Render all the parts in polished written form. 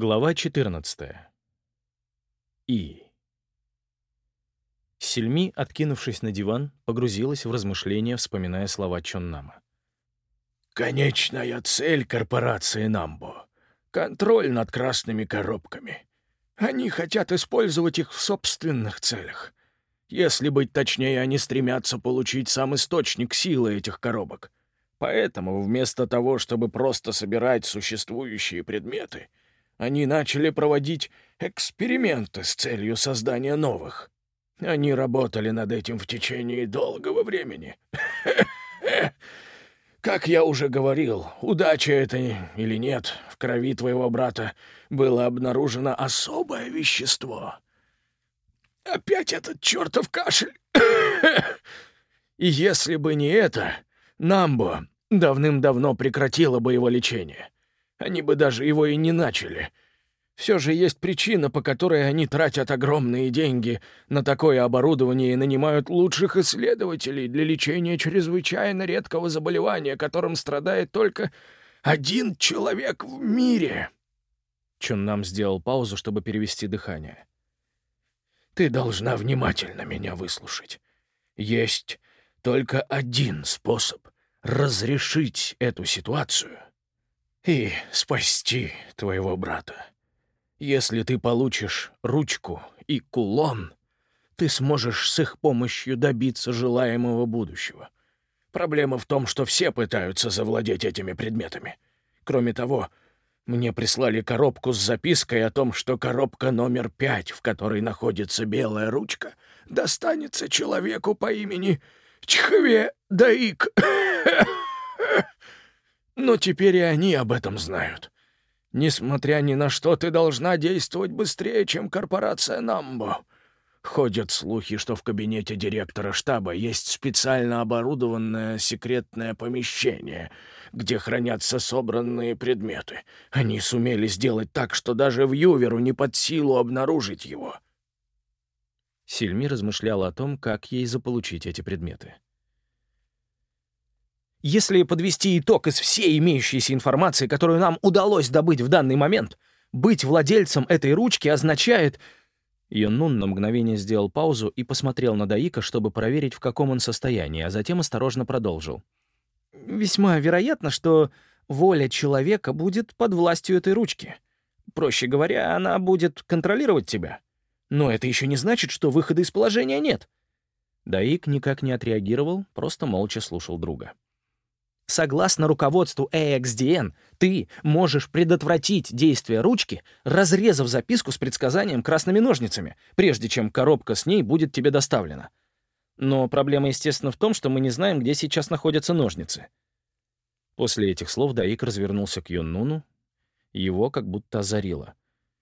Глава 14. И. Сильми, откинувшись на диван, погрузилась в размышления, вспоминая слова Чоннама. «Конечная цель корпорации Намбо — контроль над красными коробками. Они хотят использовать их в собственных целях. Если быть точнее, они стремятся получить сам источник силы этих коробок. Поэтому вместо того, чтобы просто собирать существующие предметы, они начали проводить эксперименты с целью создания новых. Они работали над этим в течение долгого времени. Как я уже говорил, удача это или нет, в крови твоего брата было обнаружено особое вещество. Опять этот чертов кашель! И если бы не это, Намбо давным-давно прекратило бы его лечение. Они бы даже его и не начали. Все же есть причина, по которой они тратят огромные деньги на такое оборудование и нанимают лучших исследователей для лечения чрезвычайно редкого заболевания, которым страдает только один человек в мире. Чоннам сделал паузу, чтобы перевести дыхание. Ты должна внимательно меня выслушать. Есть только один способ разрешить эту ситуацию и спасти твоего брата. Если ты получишь ручку и кулон, ты сможешь с их помощью добиться желаемого будущего. Проблема в том, что все пытаются завладеть этими предметами. Кроме того, мне прислали коробку с запиской о том, что коробка номер 5, в которой находится белая ручка, достанется человеку по имени Чхве Даик. Но теперь и они об этом знают. Несмотря ни на что, ты должна действовать быстрее, чем корпорация Намбо. Ходят слухи, что в кабинете директора штаба есть специально оборудованное секретное помещение, где хранятся собранные предметы. Они сумели сделать так, что даже Вьюверу не под силу обнаружить его. Сильми размышляла о том, как ей заполучить эти предметы. Если подвести итог из всей имеющейся информации, которую нам удалось добыть в данный момент, быть владельцем этой ручки означает... Йоннун на мгновение сделал паузу и посмотрел на Даика, чтобы проверить, в каком он состоянии, а затем осторожно продолжил. Весьма вероятно, что воля человека будет под властью этой ручки. Проще говоря, она будет контролировать тебя. Но это еще не значит, что выхода из положения нет. Даик никак не отреагировал, просто молча слушал друга. Согласно руководству AXDN, ты можешь предотвратить действие ручки, разрезав записку с предсказанием красными ножницами, прежде чем коробка с ней будет тебе доставлена. Но проблема, естественно, в том, что мы не знаем, где сейчас находятся ножницы. После этих слов Даик развернулся к Йоннуну, его как будто озарило.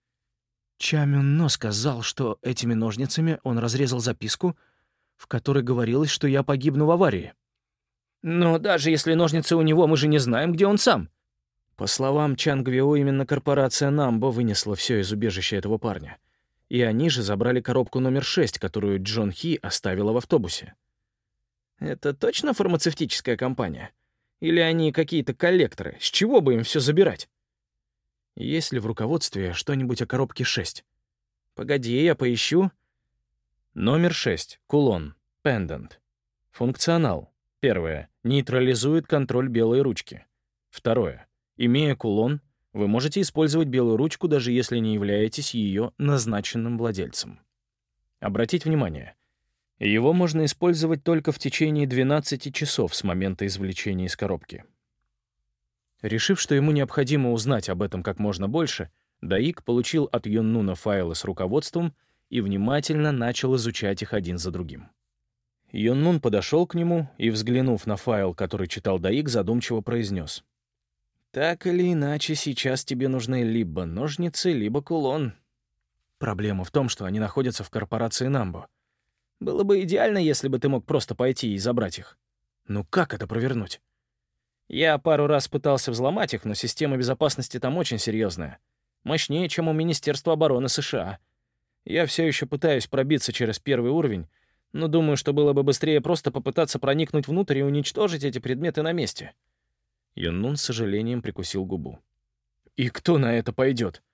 Ча Мюнно сказал, что этими ножницами он разрезал записку, в которой говорилось, что я погибну в аварии. Но даже если ножницы у него, мы же не знаем, где он сам. По словам Чанг Вио, именно корпорация Намбо вынесла все из убежища этого парня. И они же забрали коробку номер 6, которую Джон Хи оставила в автобусе. Это точно фармацевтическая компания? Или они какие-то коллекторы? С чего бы им все забирать? Есть ли в руководстве что-нибудь о коробке 6? Погоди, я поищу. Номер 6. Кулон. Пендант. Функционал. Первое. Нейтрализует контроль белой ручки. Второе. Имея кулон, вы можете использовать белую ручку, даже если не являетесь ее назначенным владельцем. Обратите внимание, его можно использовать только в течение 12 часов с момента извлечения из коробки. Решив, что ему необходимо узнать об этом как можно больше, Даик получил от Йоннуна файлы с руководством и внимательно начал изучать их один за другим. Йоннун подошел к нему и, взглянув на файл, который читал Даик, задумчиво произнес. «Так или иначе, сейчас тебе нужны либо ножницы, либо кулон. Проблема в том, что они находятся в корпорации Намбо. Было бы идеально, если бы ты мог просто пойти и забрать их. Ну как это провернуть? Я пару раз пытался взломать их, но система безопасности там очень серьезная. Мощнее, чем у Министерства обороны США. Я все еще пытаюсь пробиться через первый уровень, но думаю, что было бы быстрее просто попытаться проникнуть внутрь и уничтожить эти предметы на месте». Йоннун с сожалением прикусил губу. «И кто на это пойдет?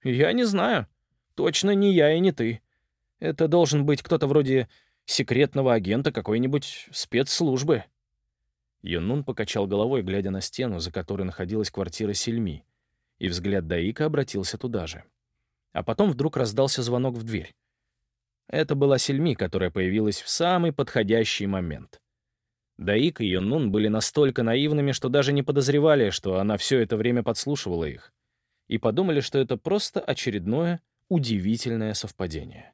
«Я не знаю. Точно не я и не ты. Это должен быть кто-то вроде секретного агента какой-нибудь спецслужбы». Юннун покачал головой, глядя на стену, за которой находилась квартира Сильми, и взгляд Даика обратился туда же. А потом вдруг раздался звонок в дверь. Это была Сильми, которая появилась в самый подходящий момент. Даик и Юннун были настолько наивными, что даже не подозревали, что она все это время подслушивала их, и подумали, что это просто очередное удивительное совпадение.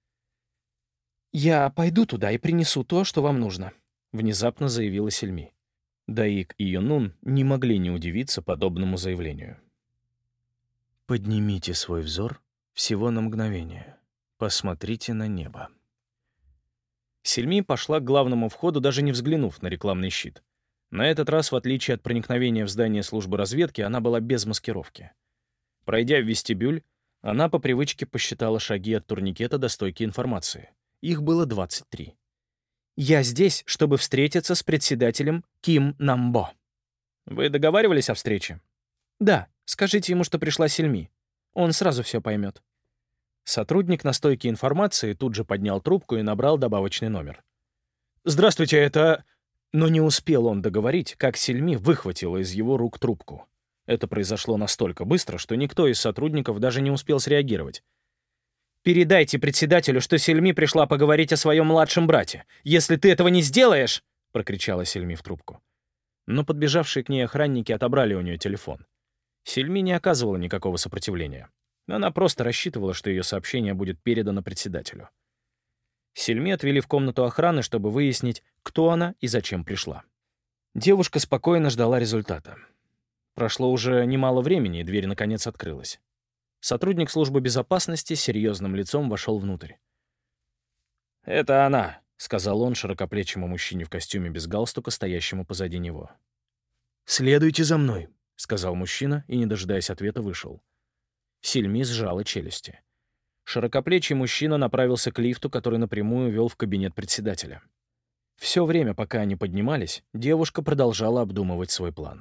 «Я пойду туда и принесу то, что вам нужно», — внезапно заявила Сильми. Даик и Юннун не могли не удивиться подобному заявлению. «Поднимите свой взор всего на мгновение. Посмотрите на небо». Сильми пошла к главному входу, даже не взглянув на рекламный щит. На этот раз, в отличие от проникновения в здание службы разведки, она была без маскировки. Пройдя в вестибюль, она по привычке посчитала шаги от турникета до стойки информации. Их было 23. «Я здесь, чтобы встретиться с председателем Ким Намбо». «Вы договаривались о встрече?» «Да, скажите ему, что пришла Сильми. Он сразу все поймет». Сотрудник на стойке информации тут же поднял трубку и набрал добавочный номер. «Здравствуйте, это...» Но не успел он договорить, как Сильми выхватила из его рук трубку. Это произошло настолько быстро, что никто из сотрудников даже не успел среагировать. «Передайте председателю, что Сильми пришла поговорить о своем младшем брате. Если ты этого не сделаешь...» — прокричала Сильми в трубку. Но подбежавшие к ней охранники отобрали у нее телефон. Сильми не оказывала никакого сопротивления. Она просто рассчитывала, что ее сообщение будет передано председателю. Сильми отвели в комнату охраны, чтобы выяснить, кто она и зачем пришла. Девушка спокойно ждала результата. Прошло уже немало времени, и дверь наконец открылась. Сотрудник службы безопасности с серьезным лицом вошел внутрь. «Это она», — сказал он широкоплечему мужчине в костюме без галстука, стоящему позади него. «Следуйте за мной», — сказал мужчина и, не дожидаясь ответа, вышел. Сильми сжала челюсти. Широкоплечий мужчина направился к лифту, который напрямую вел в кабинет председателя. Все время, пока они поднимались, девушка продолжала обдумывать свой план.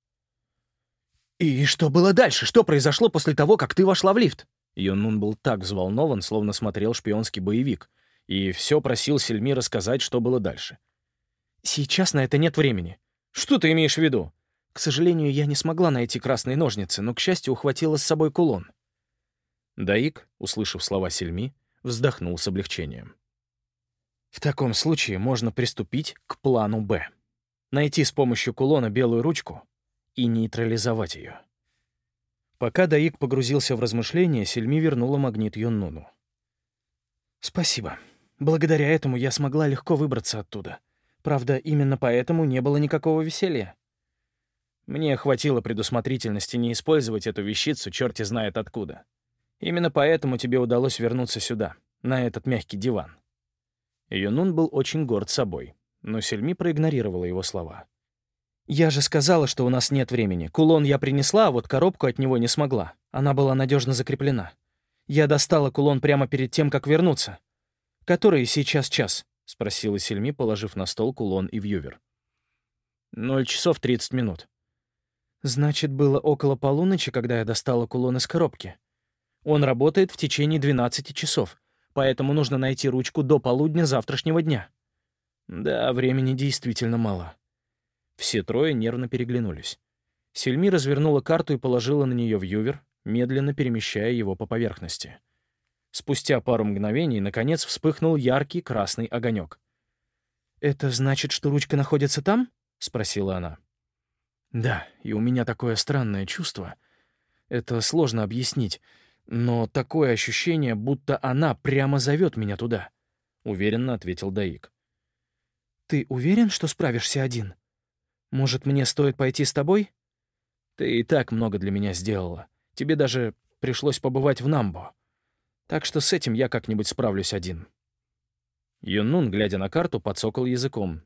«И что было дальше? Что произошло после того, как ты вошла в лифт?» Юннун был так взволнован, словно смотрел шпионский боевик, и все просил Сильми рассказать, что было дальше. «Сейчас на это нет времени». «Что ты имеешь в виду?» «К сожалению, я не смогла найти красные ножницы, но, к счастью, ухватила с собой кулон». Даик, услышав слова Сильми, вздохнул с облегчением. «В таком случае можно приступить к плану «Б». Найти с помощью кулона белую ручку и нейтрализовать ее». Пока Даик погрузился в размышления, Сильми вернула магнит Юннуну. «Спасибо. Благодаря этому я смогла легко выбраться оттуда. Правда, именно поэтому не было никакого веселья. Мне хватило предусмотрительности не использовать эту вещицу черти знает откуда. Именно поэтому тебе удалось вернуться сюда, на этот мягкий диван». Юннун был очень горд собой, но Сильми проигнорировала его слова. «Я же сказала, что у нас нет времени. Кулон я принесла, а вот коробку от него не смогла. Она была надежно закреплена. Я достала кулон прямо перед тем, как вернуться. Который сейчас час?» — спросила Сильми, положив на стол кулон и вьювер. 0 часов 30 минут. «Значит, было около полуночи, когда я достала кулон из коробки. Он работает в течение 12 часов, поэтому нужно найти ручку до полудня завтрашнего дня». Да, времени действительно мало. Все трое нервно переглянулись. Сильми развернула карту и положила на нее вьювер, медленно перемещая его по поверхности. Спустя пару мгновений, наконец, вспыхнул яркий красный огонек. «Это значит, что ручка находится там?» — спросила она. «Да, и у меня такое странное чувство. Это сложно объяснить, но такое ощущение, будто она прямо зовет меня туда», — уверенно ответил Даик. «Ты уверен, что справишься один? Может, мне стоит пойти с тобой?» «Ты и так много для меня сделала. Тебе даже пришлось побывать в Намбо. Так что с этим я как-нибудь справлюсь один». Юннун, глядя на карту, подсокал языком.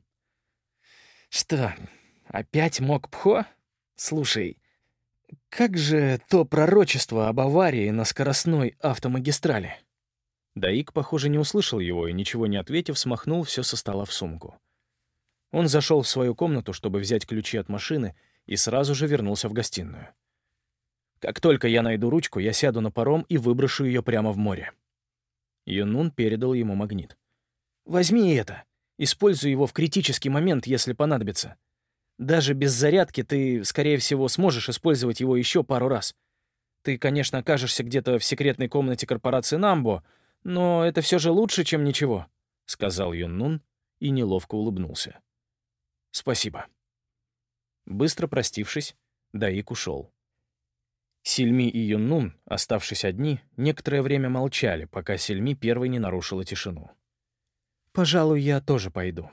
«Что, опять Мокпхо? Слушай, как же то пророчество об аварии на скоростной автомагистрали?» Даик, похоже, не услышал его и, ничего не ответив, смахнул все со стола в сумку. Он зашел в свою комнату, чтобы взять ключи от машины, и сразу же вернулся в гостиную. Как только я найду ручку, я сяду на паром и выброшу ее прямо в море». Юннун передал ему магнит. «Возьми это. Используй его в критический момент, если понадобится. Даже без зарядки ты, скорее всего, сможешь использовать его еще пару раз. Ты, конечно, окажешься где-то в секретной комнате корпорации Намбо, но это все же лучше, чем ничего», — сказал Юннун и неловко улыбнулся. «Спасибо». Быстро простившись, Даик ушел. Сильми и Юннун, оставшись одни, некоторое время молчали, пока Сильми первой не нарушила тишину. «Пожалуй, я тоже пойду».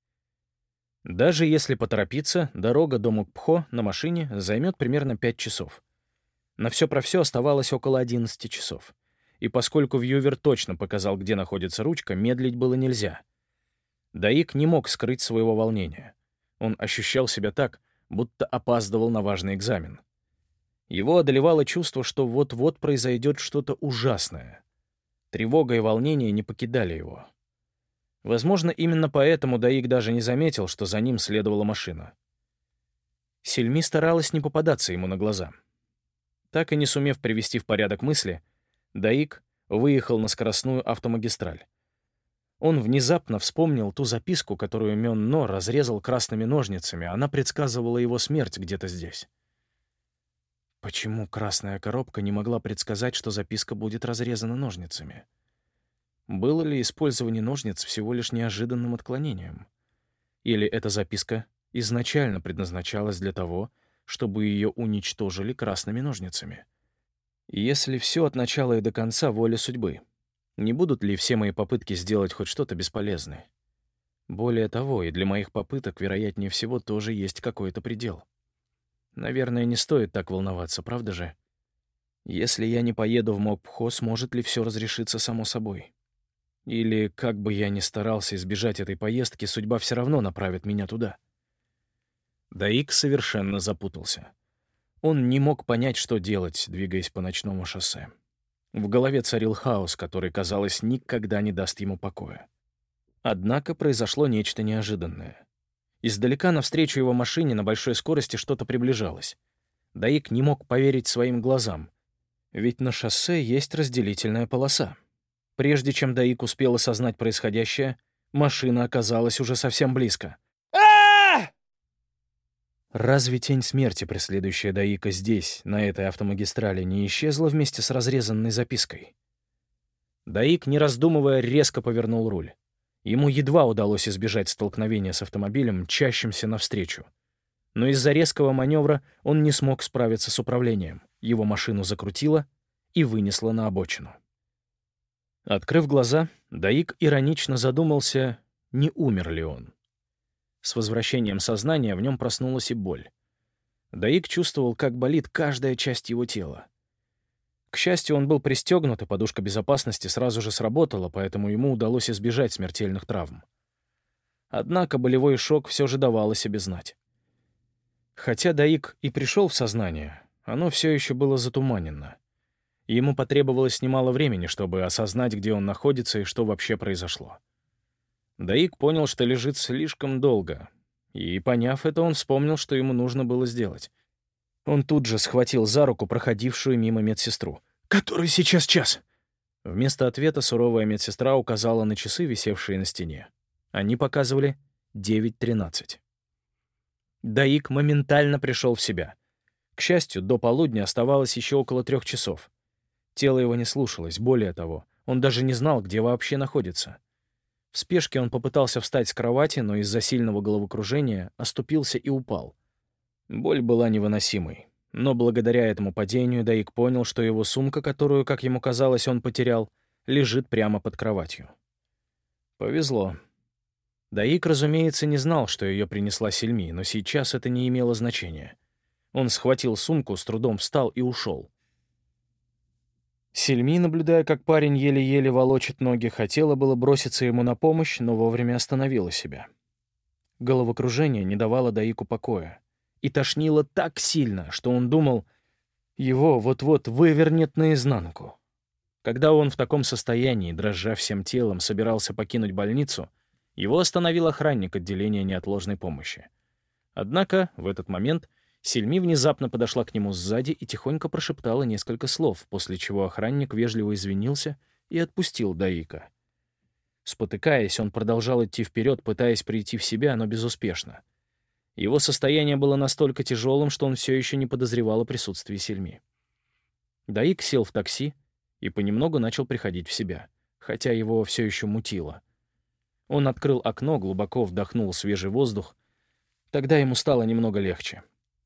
Даже если поторопиться, дорога до Мукпхо на машине займет примерно 5 часов. На все про все оставалось около 11 часов. И поскольку Вьювер точно показал, где находится ручка, медлить было нельзя. Даик не мог скрыть своего волнения. Он ощущал себя так, будто опаздывал на важный экзамен. Его одолевало чувство, что вот-вот произойдет что-то ужасное. Тревога и волнение не покидали его. Возможно, именно поэтому Даик даже не заметил, что за ним следовала машина. Сильми старалась не попадаться ему на глаза. Так и не сумев привести в порядок мысли, Даик выехал на скоростную автомагистраль. Он внезапно вспомнил ту записку, которую Мён Но разрезал красными ножницами. Она предсказывала его смерть где-то здесь. Почему красная коробка не могла предсказать, что записка будет разрезана ножницами? Было ли использование ножниц всего лишь неожиданным отклонением? Или эта записка изначально предназначалась для того, чтобы ее уничтожили красными ножницами? Если все от начала и до конца воля судьбы, не будут ли все мои попытки сделать хоть что-то бесполезны? Более того, и для моих попыток, вероятнее всего, тоже есть какой-то предел. Наверное, не стоит так волноваться, правда же? Если я не поеду в Мокпхо, сможет ли все разрешиться само собой? Или, как бы я ни старался избежать этой поездки, судьба все равно направит меня туда? Даик совершенно запутался. Он не мог понять, что делать, двигаясь по ночному шоссе. В голове царил хаос, который, казалось, никогда не даст ему покоя. Однако произошло нечто неожиданное. Издалека навстречу его машине на большой скорости что-то приближалось. Даик не мог поверить своим глазам, ведь на шоссе есть разделительная полоса. Прежде чем Даик успел осознать происходящее, машина оказалась уже совсем близко. Разве тень смерти, преследующая Даика здесь, на этой автомагистрали, не исчезла вместе с разрезанной запиской? Даик, не раздумывая, резко повернул руль. Ему едва удалось избежать столкновения с автомобилем, мчащимся навстречу. Но из-за резкого маневра он не смог справиться с управлением. Его машину закрутило и вынесло на обочину. Открыв глаза, Даик иронично задумался, не умер ли он. С возвращением сознания в нем проснулась и боль. Даик чувствовал, как болит каждая часть его тела. К счастью, он был пристегнут, и подушка безопасности сразу же сработала, поэтому ему удалось избежать смертельных травм. Однако болевой шок все же давал о себе знать. Хотя Даик и пришел в сознание, оно все еще было затуманено. Ему потребовалось немало времени, чтобы осознать, где он находится и что вообще произошло. Даик понял, что лежит слишком долго, и, поняв это, он вспомнил, что ему нужно было сделать. Он тут же схватил за руку проходившую мимо медсестру. «Который сейчас час?» Вместо ответа суровая медсестра указала на часы, висевшие на стене. Они показывали 9:13. Даик моментально пришел в себя. К счастью, до полудня оставалось еще около 3 часов. Тело его не слушалось, более того, он даже не знал, где вообще находится. В спешке он попытался встать с кровати, но из-за сильного головокружения оступился и упал. Боль была невыносимой, но благодаря этому падению Даик понял, что его сумка, которую, как ему казалось, он потерял, лежит прямо под кроватью. Повезло. Даик, разумеется, не знал, что ее принесла Сильми, но сейчас это не имело значения. Он схватил сумку, с трудом встал и ушел. Сильми, наблюдая, как парень еле-еле волочит ноги, хотела было броситься ему на помощь, но вовремя остановила себя. Головокружение не давало Даику покоя. И тошнило так сильно, что он думал, его вот-вот вывернет наизнанку. Когда он в таком состоянии, дрожа всем телом, собирался покинуть больницу, его остановил охранник отделения неотложной помощи. Однако в этот момент Сельми внезапно подошла к нему сзади и тихонько прошептала несколько слов, после чего охранник вежливо извинился и отпустил Даика. Спотыкаясь, он продолжал идти вперед, пытаясь прийти в себя, но безуспешно. Его состояние было настолько тяжелым, что он все еще не подозревал о присутствии Сельми. Даик сел в такси и понемногу начал приходить в себя, хотя его все еще мутило. Он открыл окно, глубоко вдохнул свежий воздух. Тогда ему стало немного легче.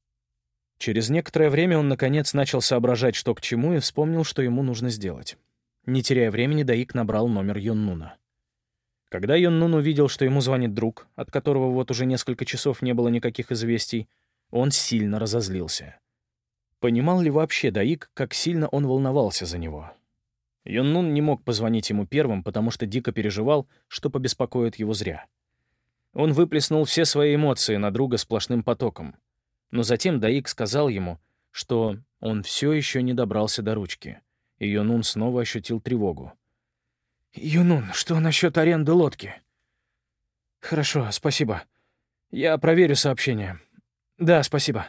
Через некоторое время он, наконец, начал соображать, что к чему, и вспомнил, что ему нужно сделать. Не теряя времени, Даик набрал номер Йоннуна. Когда Йоннун увидел, что ему звонит друг, от которого вот уже несколько часов не было никаких известий, он сильно разозлился. Понимал ли вообще Даик, как сильно он волновался за него? Йоннун не мог позвонить ему первым, потому что дико переживал, что побеспокоит его зря. Он выплеснул все свои эмоции на друга сплошным потоком. Но затем Даик сказал ему, что он все еще не добрался до ручки, и Йоннун снова ощутил тревогу. «Юнун, что насчет аренды лодки?» «Хорошо, спасибо. Я проверю сообщение. Да, спасибо».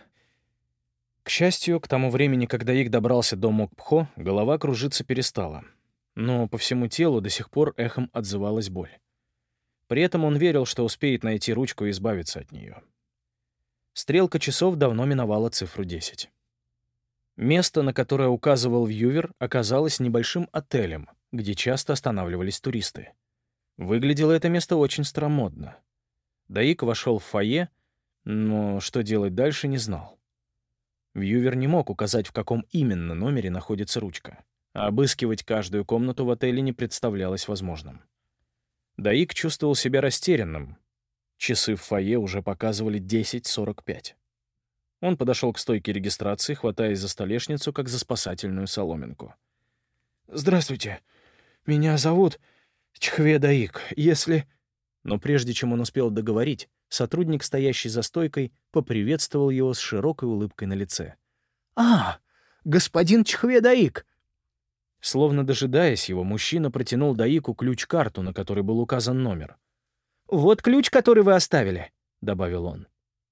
К счастью, к тому времени, когда Ик добрался до Мокпхо, голова кружиться перестала. Но по всему телу до сих пор эхом отзывалась боль. При этом он верил, что успеет найти ручку и избавиться от нее. Стрелка часов давно миновала цифру 10. Место, на которое указывал вьювер, оказалось небольшим отелем, где часто останавливались туристы. Выглядело это место очень старомодно. Даик вошел в фойе, но что делать дальше, не знал. Вьювер не мог указать, в каком именно номере находится ручка, а обыскивать каждую комнату в отеле не представлялось возможным. Даик чувствовал себя растерянным. Часы в фойе уже показывали 10:45. Он подошел к стойке регистрации, хватаясь за столешницу, как за спасательную соломинку. «Здравствуйте. Меня зовут Чхве Даик. Если...» Но прежде чем он успел договорить, сотрудник, стоящий за стойкой, поприветствовал его с широкой улыбкой на лице. «А, господин Чхве Даик!» Словно дожидаясь его, мужчина протянул Даику ключ-карту, на которой был указан номер. «Вот ключ, который вы оставили», — добавил он.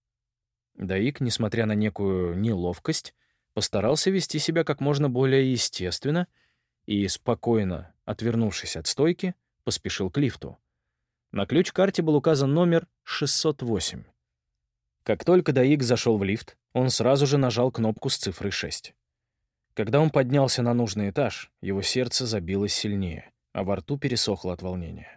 Даик, несмотря на некую неловкость, постарался вести себя как можно более естественно и, спокойно отвернувшись от стойки, поспешил к лифту. На ключ-карте был указан номер 608. Как только Даик зашел в лифт, он сразу же нажал кнопку с цифрой 6. Когда он поднялся на нужный этаж, его сердце забилось сильнее, а во рту пересохло от волнения.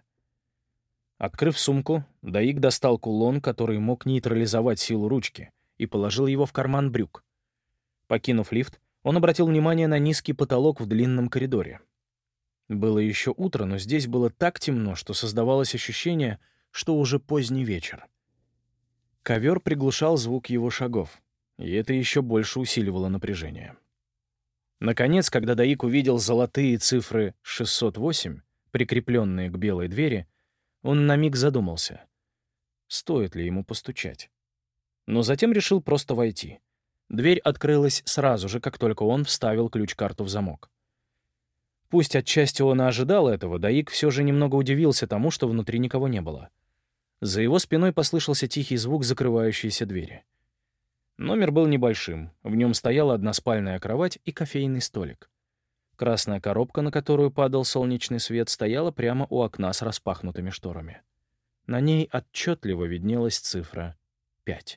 Открыв сумку, Даик достал кулон, который мог нейтрализовать силу ручки, и положил его в карман брюк. Покинув лифт, он обратил внимание на низкий потолок в длинном коридоре. Было еще утро, но здесь было так темно, что создавалось ощущение, что уже поздний вечер. Ковер приглушал звук его шагов, и это еще больше усиливало напряжение. Наконец, когда Даик увидел золотые цифры 608, прикрепленные к белой двери, он на миг задумался, стоит ли ему постучать. Но затем решил просто войти. Дверь открылась сразу же, как только он вставил ключ-карту в замок. Пусть отчасти он и ожидал этого, Даик все же немного удивился тому, что внутри никого не было. За его спиной послышался тихий звук закрывающейся двери. Номер был небольшим, в нем стояла односпальная кровать и кофейный столик. Красная коробка, на которую падал солнечный свет, стояла прямо у окна с распахнутыми шторами. На ней отчетливо виднелась цифра 5.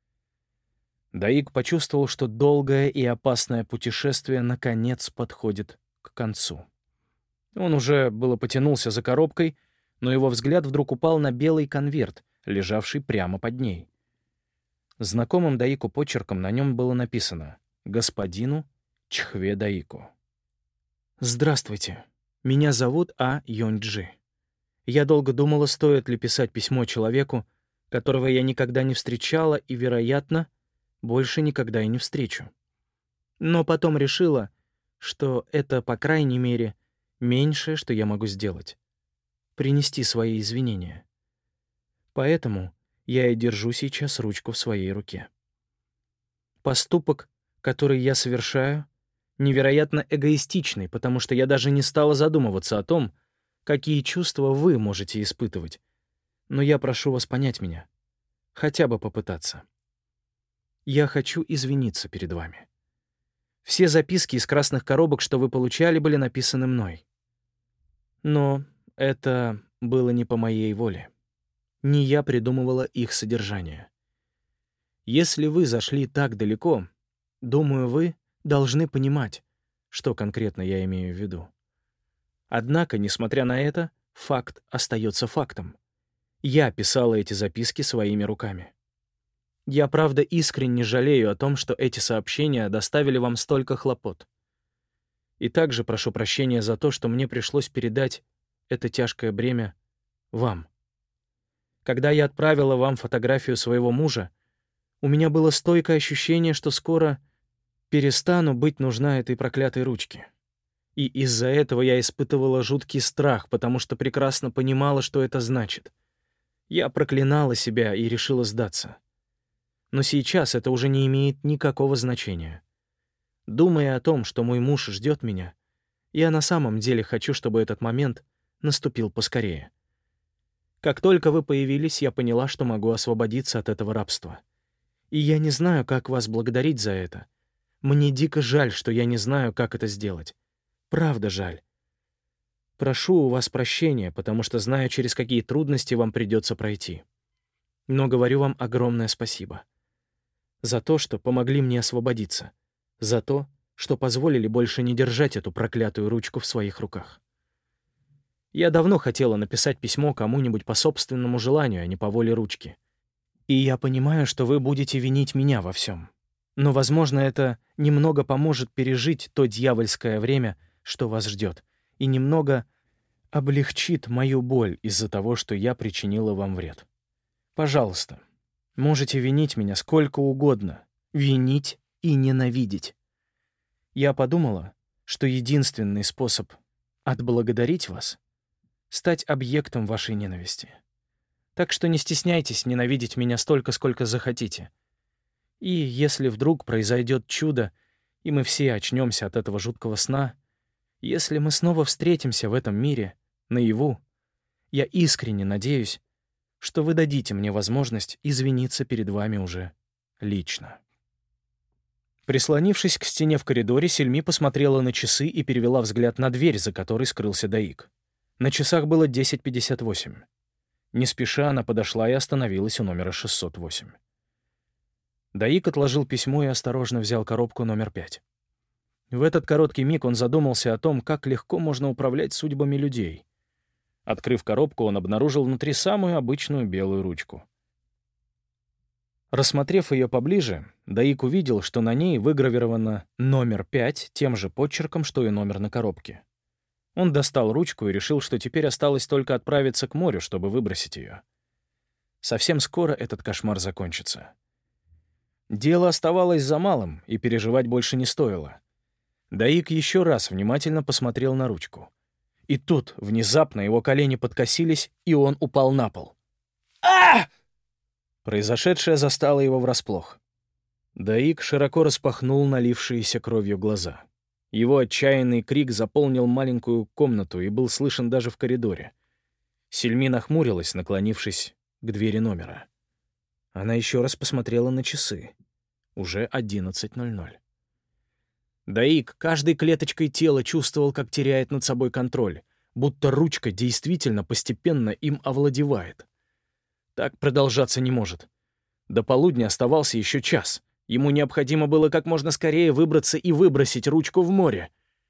Даик почувствовал, что долгое и опасное путешествие наконец подходит к концу. Он уже было потянулся за коробкой, но его взгляд вдруг упал на белый конверт, лежавший прямо под ней. Знакомым Даику почерком на нем было написано «Господину Чхве Даику». «Здравствуйте. Меня зовут А. Йонджи. Я долго думала, стоит ли писать письмо человеку, которого я никогда не встречала и, вероятно, больше никогда и не встречу. Но потом решила, что это, по крайней мере, меньшее, что я могу сделать — принести свои извинения. Поэтому я и держу сейчас ручку в своей руке. Поступок, который я совершаю, невероятно эгоистичный, потому что я даже не стала задумываться о том, какие чувства вы можете испытывать. Но я прошу вас понять меня. Хотя бы попытаться. Я хочу извиниться перед вами. Все записки из красных коробок, что вы получали, были написаны мной. Но это было не по моей воле. Не я придумывала их содержание. Если вы зашли так далеко, думаю, вы должны понимать, что конкретно я имею в виду. Однако, несмотря на это, факт остается фактом. Я писала эти записки своими руками. Я, правда, искренне жалею о том, что эти сообщения доставили вам столько хлопот. И также прошу прощения за то, что мне пришлось передать это тяжкое бремя вам. Когда я отправила вам фотографию своего мужа, у меня было стойкое ощущение, что скоро перестану быть нужна этой проклятой ручке. И из-за этого я испытывала жуткий страх, потому что прекрасно понимала, что это значит. Я проклинала себя и решила сдаться. Но сейчас это уже не имеет никакого значения. Думая о том, что мой муж ждет меня, я на самом деле хочу, чтобы этот момент наступил поскорее. Как только вы появились, я поняла, что могу освободиться от этого рабства. И я не знаю, как вас благодарить за это. Мне дико жаль, что я не знаю, как это сделать. Правда жаль. Прошу у вас прощения, потому что знаю, через какие трудности вам придется пройти. Но говорю вам огромное спасибо. За то, что помогли мне освободиться. За то, что позволили больше не держать эту проклятую ручку в своих руках. Я давно хотела написать письмо кому-нибудь по собственному желанию, а не по воле ручки. И я понимаю, что вы будете винить меня во всем. Но, возможно, это немного поможет пережить то дьявольское время, что вас ждет, и немного облегчит мою боль из-за того, что я причинила вам вред. Пожалуйста, можете винить меня сколько угодно, винить и ненавидеть. Я подумала, что единственный способ отблагодарить вас — стать объектом вашей ненависти. Так что не стесняйтесь ненавидеть меня столько, сколько захотите. И если вдруг произойдет чудо, и мы все очнемся от этого жуткого сна, если мы снова встретимся в этом мире, наяву, я искренне надеюсь, что вы дадите мне возможность извиниться перед вами уже лично. Прислонившись к стене в коридоре, Сельми посмотрела на часы и перевела взгляд на дверь, за которой скрылся Даик. На часах было 10:58. Не спеша она подошла и остановилась у номера 608. Даик отложил письмо и осторожно взял коробку номер 5. В этот короткий миг он задумался о том, как легко можно управлять судьбами людей. Открыв коробку, он обнаружил внутри самую обычную белую ручку. Рассмотрев ее поближе, Даик увидел, что на ней выгравировано номер 5 тем же почерком, что и номер на коробке. Он достал ручку и решил, что теперь осталось только отправиться к морю, чтобы выбросить ее. Совсем скоро этот кошмар закончится. Дело оставалось за малым, и переживать больше не стоило. Даик еще раз внимательно посмотрел на ручку. И тут внезапно его колени подкосились, и он упал на пол. «А!» Произошедшее застало его врасплох. Даик широко распахнул налившиеся кровью глаза. Его отчаянный крик заполнил маленькую комнату и был слышен даже в коридоре. Сельми нахмурилась, наклонившись к двери номера. Она еще раз посмотрела на часы. Уже 11:00. Даик каждой клеточкой тела чувствовал, как теряет над собой контроль, будто ручка действительно постепенно им овладевает. Так продолжаться не может. До полудня оставался еще час. Ему необходимо было как можно скорее выбраться и выбросить ручку в море.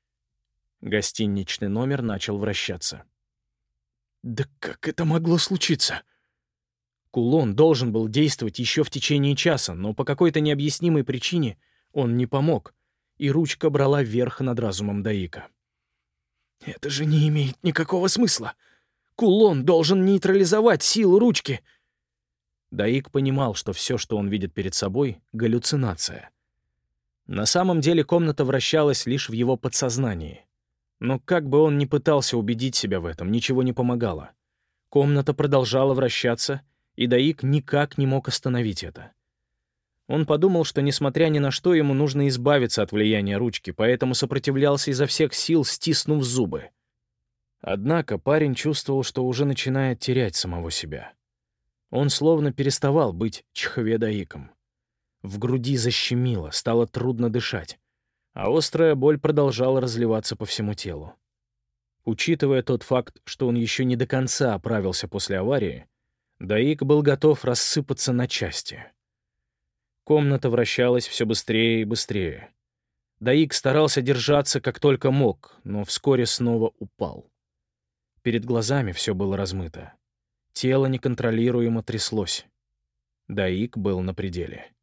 Гостиничный номер начал вращаться. Да как это могло случиться? Кулон должен был действовать еще в течение часа, но по какой-то необъяснимой причине он не помог, и ручка брала верх над разумом Даика. Это же не имеет никакого смысла. Кулон должен нейтрализовать силу ручки. Даик понимал, что все, что он видит перед собой, — галлюцинация. На самом деле комната вращалась лишь в его подсознании. Но как бы он ни пытался убедить себя в этом, ничего не помогало. Комната продолжала вращаться, и Даик никак не мог остановить это. Он подумал, что, несмотря ни на что, ему нужно избавиться от влияния ручки, поэтому сопротивлялся изо всех сил, стиснув зубы. Однако парень чувствовал, что уже начинает терять самого себя. Он словно переставал быть Чхве Даиком. В груди защемило, стало трудно дышать, а острая боль продолжала разливаться по всему телу. Учитывая тот факт, что он еще не до конца оправился после аварии, Даик был готов рассыпаться на части. Комната вращалась все быстрее и быстрее. Даик старался держаться как только мог, но вскоре снова упал. Перед глазами все было размыто. Тело неконтролируемо тряслось. Даик был на пределе.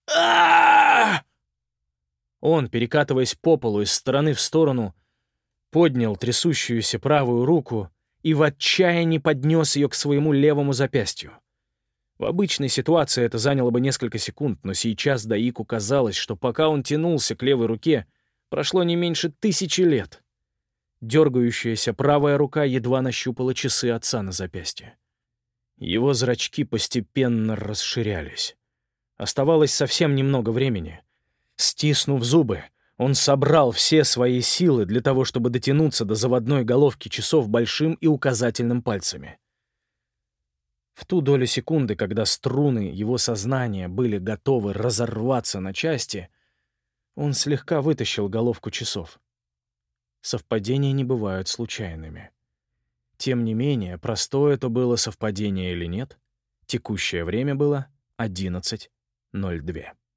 Он, перекатываясь по полу из стороны в сторону, поднял трясущуюся правую руку и в отчаянии поднес ее к своему левому запястью. В обычной ситуации это заняло бы несколько секунд, но сейчас Даику казалось, что пока он тянулся к левой руке, прошло не меньше 1000 лет. Дергающаяся правая рука едва нащупала часы отца на запястье. Его зрачки постепенно расширялись. Оставалось совсем немного времени. Стиснув зубы, он собрал все свои силы для того, чтобы дотянуться до заводной головки часов большим и указательным пальцами. В ту долю секунды, когда струны его сознания были готовы разорваться на части, он слегка вытащил головку часов. Совпадения не бывают случайными. Тем не менее, простое это было совпадение или нет, текущее время было 11:02.